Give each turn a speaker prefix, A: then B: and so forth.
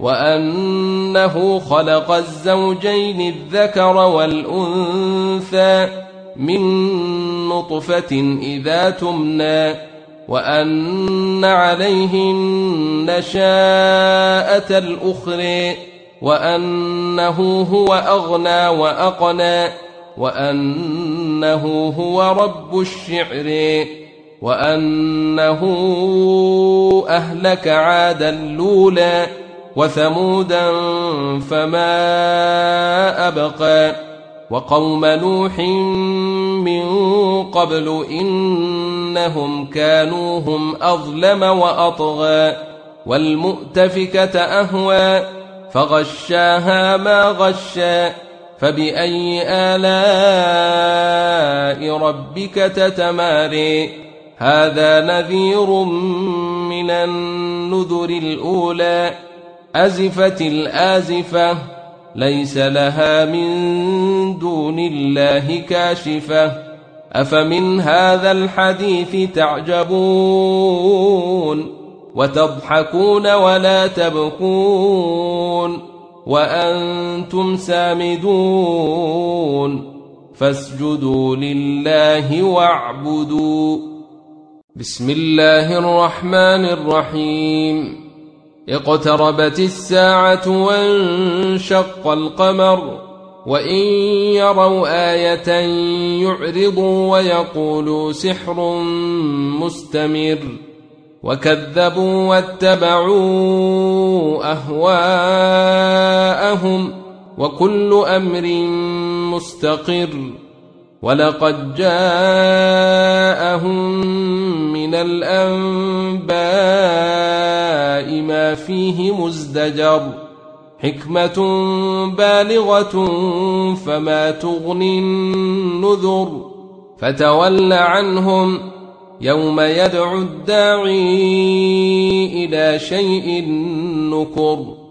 A: وأنه خلق الزوجين الذكر والأنثى من نطفة إذا تمنى وأن عليه النشاءة الأخرى وأنه هو أغنى وأقنى وأنه هو رب الشعر وأنه أهلك عادا الأولى وثمودا فما أبقى وقوم نوح من قبل إنهم كانوا هم أظلم وأطغى والمؤتفكة أهوى فغشاها ما غشى فبأي آلاء ربك تتماري هذا نذير من النذر الأولى أزفت الآزفة ليس لها من دون الله كاشفة أفمن هذا الحديث تعجبون وتضحكون ولا تبكون وأنتم سامدون فاسجدوا لله واعبدوا. بسم الله الرحمن الرحيم. اقتربت الساعة وانشق القمر وإن يروا آية يعرضوا ويقولوا سحر مستمر وكذبوا واتبعوا أهواءهم وكل أمر مستقر ولقد جاءهم من الأنباء ما فيه مزدجر حكمة بالغة فما تغني النذر فتول عنهم يوم يدعو الداعي إلى شيء نكر